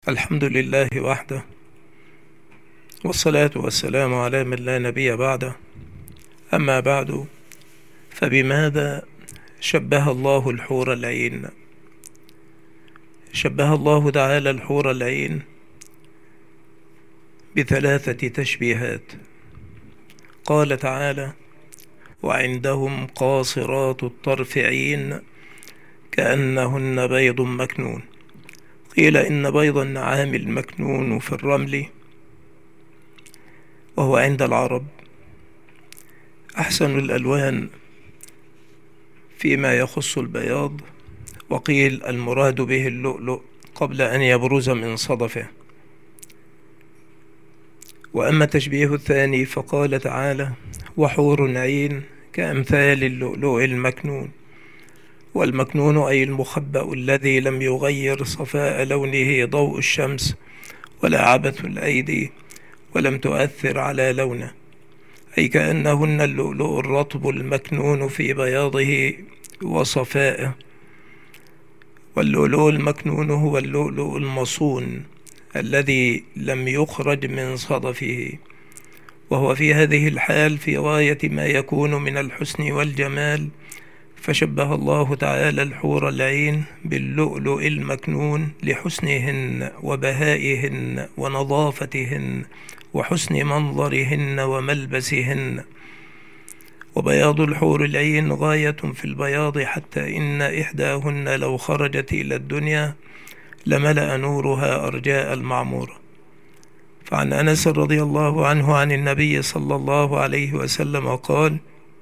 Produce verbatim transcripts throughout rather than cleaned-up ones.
الحمد لله وحده، والصلاة والسلام على من لا نبي بعده. أما بعد، فبماذا شبه الله الحور العين؟ شبه الله تعالى الحور العين بثلاثة تشبيهات. قال تعالى: وعندهم قاصرات الطرف عين كأنهن بيض مكنون. قيل إن بيض النعام المكنون في الرمل، وهو عند العرب أحسن الألوان فيما يخص البياض، وقيل المراد به اللؤلؤ قبل أن يبرز من صدفه. وأما التشبيه الثاني فقال تعالى: وحور عين كأمثال اللؤلؤ المكنون. والمكنون أي المخبأ الذي لم يغير صفاء لونه ضوء الشمس ولا عبث الأيدي، ولم تؤثر على لونه، أي كأنهن اللؤلؤ الرطب المكنون في بياضه وصفائه. واللؤلؤ المكنون هو اللؤلؤ المصون الذي لم يخرج من صدفه، وهو في هذه الحال في غاية ما يكون من الحسن والجمال. فشبه الله تعالى الحور العين باللؤلؤ المكنون لحسنهن وبهائهن ونظافتهن وحسن منظرهن وملبسهن. وبياض الحور العين غاية في البياض، حتى إن إحداهن لو خرجت إلى الدنيا لملأ نورها أرجاء المعمورة. فعن أنس رضي الله عنه عن النبي صلى الله عليه وسلم قال: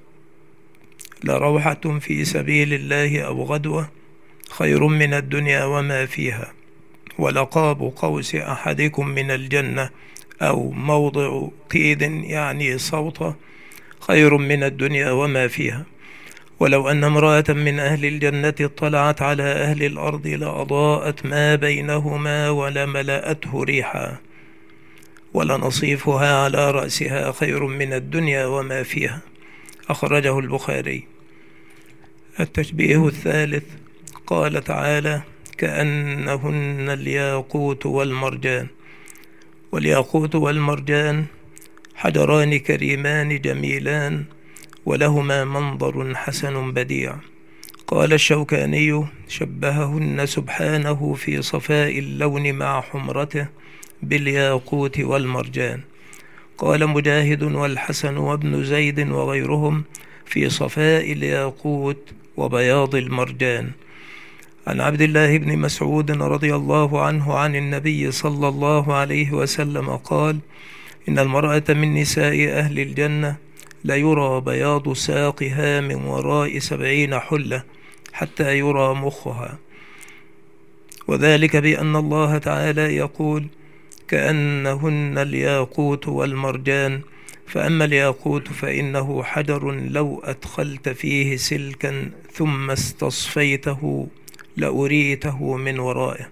لروحة في سبيل الله أو غدوة خير من الدنيا وما فيها، ولقاب قوس أحدكم من الجنة أو موضع قيد يعني صوته خير من الدنيا وما فيها. ولو أن امرأة من أهل الجنة اطلعت على أهل الأرض لأضاءت ما بينهما ولملأته ريحا، ولنصيفها على رأسها خير من الدنيا وما فيها. أخرجه البخاري. التشبيه الثالث قال تعالى: كأنهن الياقوت والمرجان. والياقوت والمرجان حجران كريمان جميلان، ولهما منظر حسن بديع. قال الشوكاني: شبههن سبحانه في صفاء اللون مع حمرته بالياقوت والمرجان. قال مجاهد والحسن وابن زيد وغيرهم: في صفاء الياقوت وبياض المرجان. عن عبد الله بن مسعود رضي الله عنه عن النبي صلى الله عليه وسلم قال: إن المرأة من نساء أهل الجنة ليرى بياض ساقها من وراء سبعين حلة حتى يرى مخها، وذلك بأن الله تعالى يقول: كأنهن الياقوت والمرجان. فأما الياقوت فإنه حجر لو أدخلت فيه سلكا ثم استصفيته لأريته من ورائه.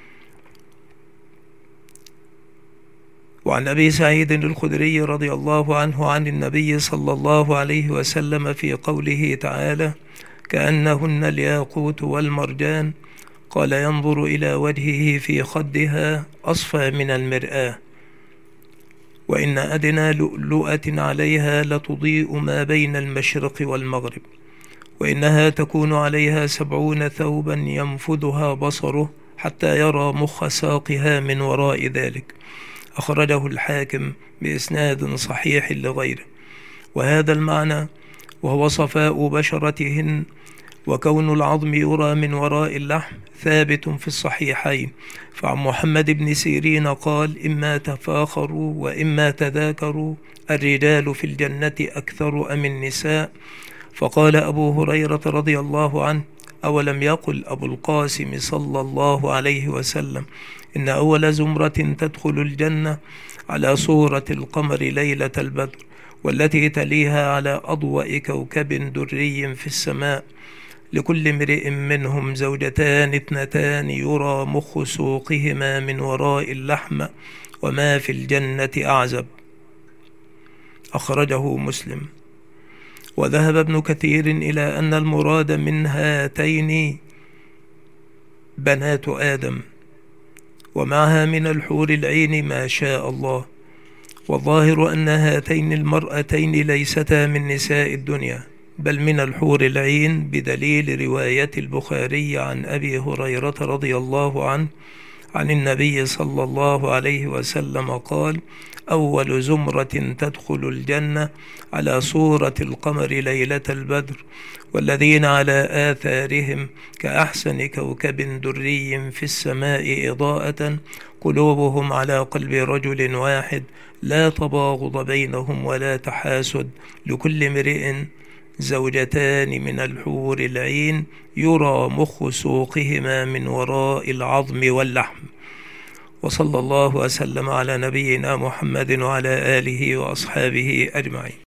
وعن أبي سعيد الخدري رضي الله عنه عن النبي صلى الله عليه وسلم في قوله تعالى: كأنهن الياقوت والمرجان، قال: ينظر إلى وجهه في خدها أصفى من المرآة، وإن أدنى لؤلؤة عليها لتضيء ما بين المشرق والمغرب، وإنها تكون عليها سبعون ثوبا ينفذها بصره حتى يرى مخ ساقها من وراء ذلك. أخرجه الحاكم بإسناد صحيح لغيره. وهذا المعنى وهو صفاء بشرتهن وكون العظم يرى من وراء اللحم ثابت في الصحيحين. فعن محمد بن سيرين قال: إما تفاخروا وإما تذاكروا، الرجال في الجنة أكثر أم النساء؟ فقال أبو هريرة رضي الله عنه: أولم يقل أبو القاسم صلى الله عليه وسلم إن أول زمرة تدخل الجنة على صورة القمر ليلة البدر، والتي تليها على أضواء كوكب دري في السماء، لكل امرئ منهم زوجتان اثنتان يرى مخ سوقهما من وراء اللحم، وما في الجنة أعزب. أخرجه مسلم. وذهب ابن كثير إلى أن المراد من هاتين بنات آدم، ومعها من الحور العين ما شاء الله. والظاهر أن هاتين المرأتين ليستا من نساء الدنيا، بل من الحور العين، بدليل رواية البخاري عن أبي هريرة رضي الله عنه عن النبي صلى الله عليه وسلم قال: أول زمرة تدخل الجنة على صورة القمر ليلة البدر، والذين على آثارهم كأحسن كوكب دري في السماء إضاءة، قلوبهم على قلب رجل واحد، لا تباغض بينهم ولا تحاسد، لكل امرئ زوجتان من الحور العين، يرى مخ سوقهما من وراء العظم واللحم. وصلى الله وسلم على نبينا محمد وعلى آله وأصحابه أجمعين.